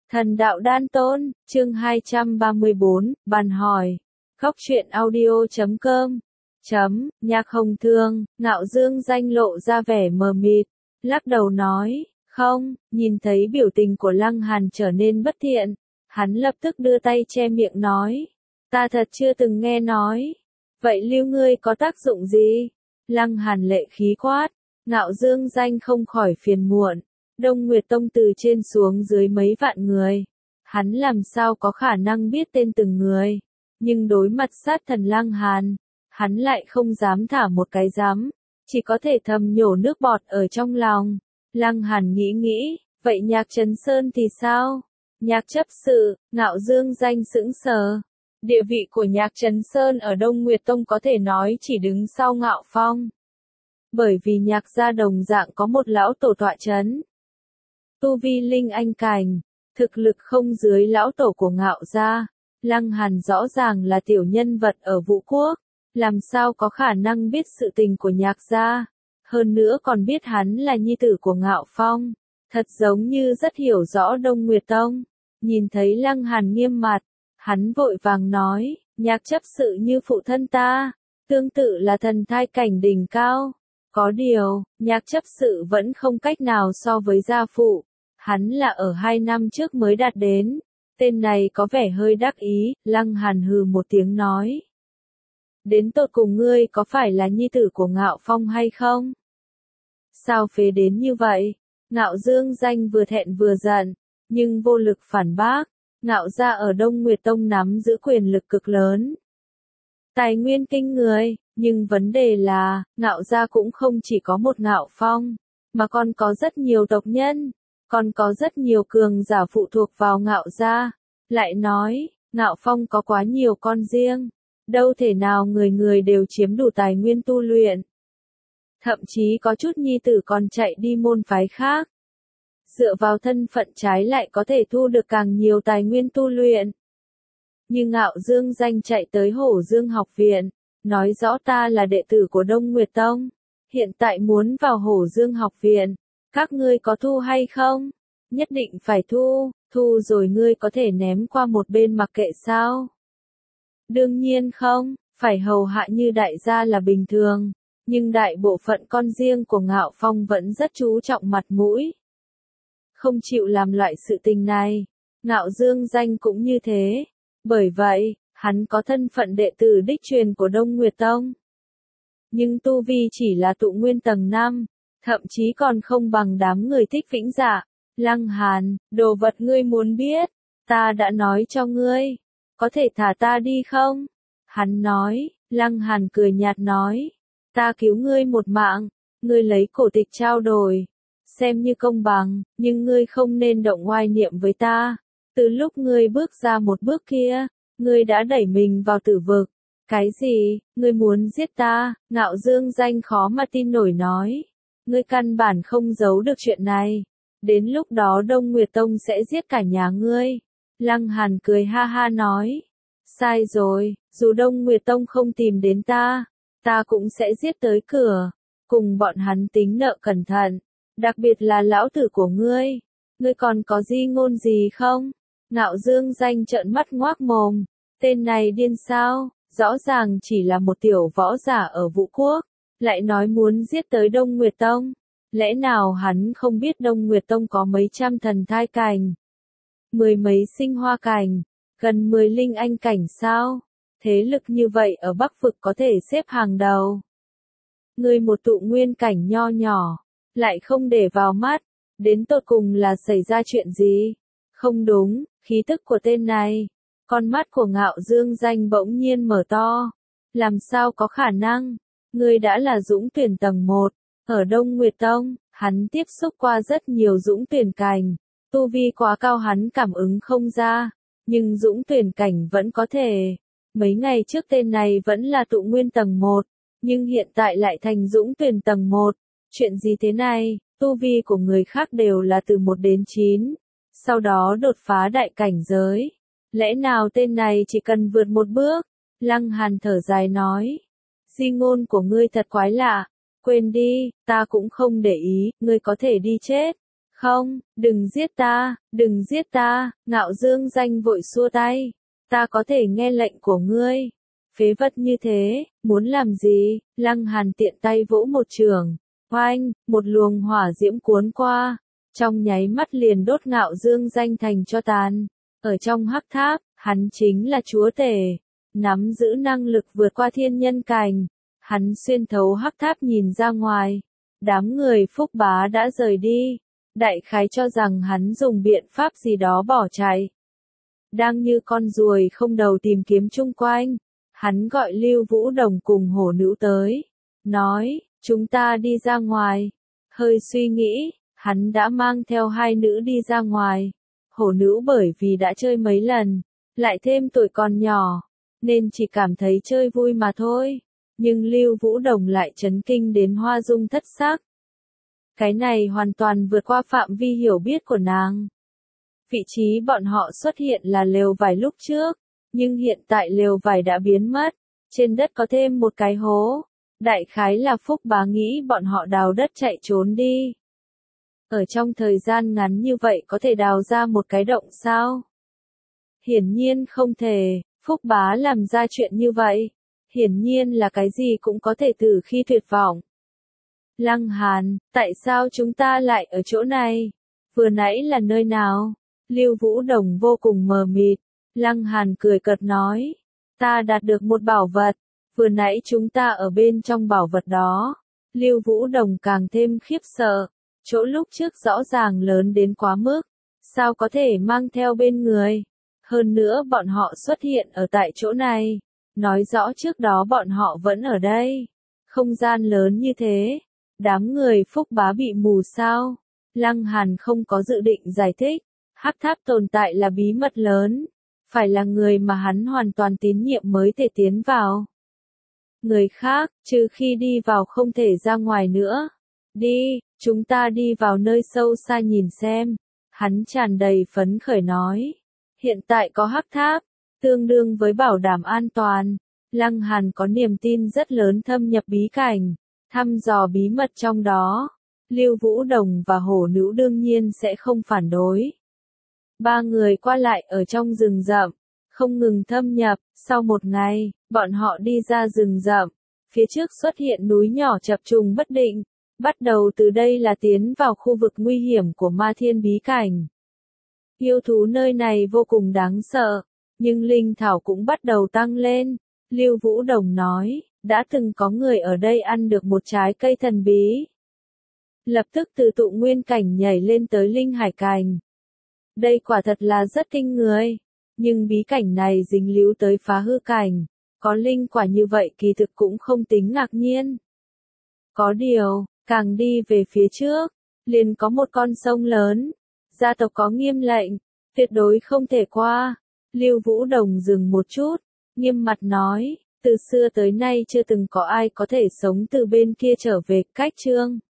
Thần đạo đan tôn, chương 234, bàn hỏi. Khóc truyện audio.com. Nhạc Hồng Thương, Ngạo Dương Danh lộ ra vẻ mờ mịt, lắc đầu nói, không, nhìn thấy biểu tình của Lăng Hàn trở nên bất thiện, hắn lập tức đưa tay che miệng nói, ta thật chưa từng nghe nói, vậy lưu ngươi có tác dụng gì? Lăng Hàn lệ khí quát, Ngạo Dương Danh không khỏi phiền muộn, Đông Nguyệt Tông từ trên xuống dưới mấy vạn người, hắn làm sao có khả năng biết tên từng người, nhưng đối mặt sát thần Lăng Hàn, hắn lại không dám thả một cái dám, chỉ có thể thầm nhổ nước bọt ở trong lòng. Lăng Hàn nghĩ, vậy Nhạc Trấn Sơn thì sao? Nhạc chấp sự, Ngạo Dương Danh sững sờ. Địa vị của Nhạc Trấn Sơn ở Đông Nguyệt Tông có thể nói chỉ đứng sau Ngạo Phong. Bởi vì Nhạc gia đồng dạng có một lão tổ tọa trấn. Tu vi linh anh cảnh, thực lực không dưới lão tổ của Ngạo gia. Lăng Hàn rõ ràng là tiểu nhân vật ở Vũ Quốc, làm sao có khả năng biết sự tình của Nhạc gia, hơn nữa còn biết hắn là nhi tử của Ngạo Phong, thật giống như rất hiểu rõ Đông Nguyệt Tông. Nhìn thấy Lăng Hàn nghiêm mặt, hắn vội vàng nói, Nhạc chấp sự như phụ thân ta, tương tự là thần thai cảnh đỉnh cao. Có điều, Nhạc chấp sự vẫn không cách nào so với gia phụ, hắn là ở 2 năm trước mới đạt đến. Tên này có vẻ hơi đắc ý, Lăng Hàn hừ một tiếng nói. Đến tột cùng ngươi có phải là nhi tử của Ngạo Phong hay không? Sao phế đến như vậy? Ngạo Dương Danh vừa thẹn vừa giận, nhưng vô lực phản bác. Ngạo gia ở Đông Nguyệt Tông nắm giữ quyền lực cực lớn. Tài nguyên kinh người, nhưng vấn đề là, Ngạo gia cũng không chỉ có một Ngạo Phong, mà còn có rất nhiều tộc nhân, còn có rất nhiều cường giả phụ thuộc vào Ngạo gia. Lại nói, Ngạo Phong có quá nhiều con riêng, đâu thể nào người người đều chiếm đủ tài nguyên tu luyện. Thậm chí có chút nhi tử còn chạy đi môn phái khác. Dựa vào thân phận trái lại có thể thu được càng nhiều tài nguyên tu luyện. Như Ngạo Dương Danh chạy tới Hổ Dương học viện, nói rõ ta là đệ tử của Đông Nguyệt Tông, hiện tại muốn vào Hổ Dương học viện, các ngươi có thu hay không? Nhất định phải thu, thu rồi ngươi có thể ném qua một bên mặc kệ sao? Đương nhiên không, phải hầu hạ như đại gia là bình thường, nhưng đại bộ phận con riêng của Ngạo Phong vẫn rất chú trọng mặt mũi. Không chịu làm loại sự tình này, Ngạo Dương Danh cũng như thế, bởi vậy, hắn có thân phận đệ tử đích truyền của Đông Nguyệt Tông. Nhưng tu vi chỉ là tụ nguyên tầng 5, thậm chí còn không bằng đám người Thích Vĩnh Dạ. Lăng Hàn, đồ vật ngươi muốn biết, ta đã nói cho ngươi, có thể thả ta đi không? Hắn nói, Lăng Hàn cười nhạt nói, ta cứu ngươi một mạng, ngươi lấy cổ tịch trao đổi, xem như công bằng, nhưng ngươi không nên động oai niệm với ta. Từ lúc ngươi bước ra một bước kia, ngươi đã đẩy mình vào tử vực. Cái gì, ngươi muốn giết ta? Ngạo Dương Danh khó mà tin nổi nói, ngươi căn bản không giấu được chuyện này. Đến lúc đó Đông Nguyệt Tông sẽ giết cả nhà ngươi. Lăng Hàn cười ha ha nói. Sai rồi, dù Đông Nguyệt Tông không tìm đến ta, ta cũng sẽ giết tới cửa. Cùng bọn hắn tính nợ cẩn thận. Đặc biệt là lão tử của ngươi. Ngươi còn có di ngôn gì không? Ngạo Dương Danh trợn mắt ngoác mồm. Tên này điên sao? Rõ ràng chỉ là một tiểu võ giả ở Vũ Quốc. Lại nói muốn giết tới Đông Nguyệt Tông. Lẽ nào hắn không biết Đông Nguyệt Tông có mấy trăm thần thai cảnh, 10 mấy sinh hoa cảnh, gần 10 linh anh cảnh sao? Thế lực như vậy ở Bắc Vực có thể xếp hàng đầu. Người một tụ nguyên cảnh nho nhỏ, lại không để vào mắt, đến tột cùng là xảy ra chuyện gì? Không đúng, khí tức của tên này. Con mắt của Ngạo Dương Danh bỗng nhiên mở to. Làm sao có khả năng? Ngươi đã là dũng tuyển tầng 1. Ở Đông Nguyệt Tông, hắn tiếp xúc qua rất nhiều dũng tuyển cảnh, tu vi quá cao hắn cảm ứng không ra, nhưng dũng tuyển cảnh vẫn có thể. Mấy ngày trước tên này vẫn là tụ nguyên tầng 1, nhưng hiện tại lại thành dũng tuyển tầng 1. Chuyện gì thế này? Tu vi của người khác đều là từ 1 đến 9, sau đó đột phá đại cảnh giới. Lẽ nào tên này chỉ cần vượt một bước? Lăng Hàn thở dài nói. Di ngôn của ngươi thật quái lạ. Quên đi, ta cũng không để ý, ngươi có thể đi chết. Không, đừng giết ta, đừng giết ta, Ngạo Dương Danh vội xua tay. Ta có thể nghe lệnh của ngươi. Phế vật như thế, muốn làm gì? Lăng Hàn tiện tay vỗ một trường. Oanh, một luồng hỏa diễm cuốn qua. Trong nháy mắt liền đốt Ngạo Dương Danh thành cho tàn. Ở trong hắc tháp, hắn chính là chúa tể. Nắm giữ năng lực vượt qua thiên nhân cảnh. Hắn xuyên thấu hắc tháp nhìn ra ngoài. Đám người Phúc Bá đã rời đi. Đại khái cho rằng hắn dùng biện pháp gì đó bỏ chạy. Đang như con ruồi không đầu tìm kiếm chung quanh. Hắn gọi Lưu Vũ Đồng cùng hổ nữ tới. Nói, chúng ta đi ra ngoài. Hơi suy nghĩ, hắn đã mang theo hai nữ đi ra ngoài. Hổ nữ bởi vì đã chơi mấy lần, lại thêm tuổi còn nhỏ, nên chỉ cảm thấy chơi vui mà thôi. Nhưng Lưu Vũ Đồng lại chấn kinh đến hoa dung thất sắc. Cái này hoàn toàn vượt qua phạm vi hiểu biết của nàng. Vị trí bọn họ xuất hiện là lều vải lúc trước, nhưng hiện tại lều vải đã biến mất. Trên đất có thêm một cái hố. Đại khái là Phúc Bá nghĩ bọn họ đào đất chạy trốn đi. Ở trong thời gian ngắn như vậy có thể đào ra một cái động sao? Hiển nhiên không thể. Phúc Bá làm ra chuyện như vậy. Hiển nhiên là cái gì cũng có thể từ khi tuyệt vọng. Lăng Hàn, tại sao chúng ta lại ở chỗ này? Vừa nãy là nơi nào? Lưu Vũ Đồng vô cùng mờ mịt. Lăng Hàn cười cợt nói. Ta đạt được một bảo vật. Vừa nãy chúng ta ở bên trong bảo vật đó. Lưu Vũ Đồng càng thêm khiếp sợ. Chỗ lúc trước rõ ràng lớn đến quá mức. Sao có thể mang theo bên người? Hơn nữa bọn họ xuất hiện ở tại chỗ này. Nói rõ trước đó bọn họ vẫn ở đây. Không gian lớn như thế. Đám người Phúc Bá bị mù sao? Lăng Hàn không có dự định giải thích. Hắc tháp tồn tại là bí mật lớn. Phải là người mà hắn hoàn toàn tín nhiệm mới thể tiến vào. Người khác, trừ khi đi vào không thể ra ngoài nữa. Đi, chúng ta đi vào nơi sâu xa nhìn xem. Hắn tràn đầy phấn khởi nói. Hiện tại có hắc tháp, tương đương với bảo đảm an toàn. Lăng Hàn có niềm tin rất lớn thâm nhập bí cảnh, thăm dò bí mật trong đó. Lưu Vũ Đồng và hổ nữ đương nhiên sẽ không phản đối. Ba người qua lại ở trong rừng rậm, không ngừng thâm nhập. Sau một ngày, bọn họ đi ra rừng rậm. Phía trước xuất hiện núi nhỏ chập trùng bất định. Bắt đầu từ đây là tiến vào khu vực nguy hiểm của Ma Thiên bí cảnh. Yêu thú nơi này vô cùng đáng sợ, nhưng linh thảo cũng bắt đầu tăng lên. Lưu Vũ Đồng nói, đã từng có người ở đây ăn được một trái cây thần bí. Lập tức từ tụ nguyên cảnh nhảy lên tới linh hải cảnh. Đây quả thật là rất kinh người, nhưng bí cảnh này dính líu tới phá hư cảnh. Có linh quả như vậy kỳ thực cũng không tính ngạc nhiên. Có điều, càng đi về phía trước, liền có một con sông lớn. Gia tộc có nghiêm lệnh, tuyệt đối không thể qua. Lưu Vũ Đồng dừng một chút, nghiêm mặt nói, từ xưa tới nay chưa từng có ai có thể sống từ bên kia trở về. Cách chương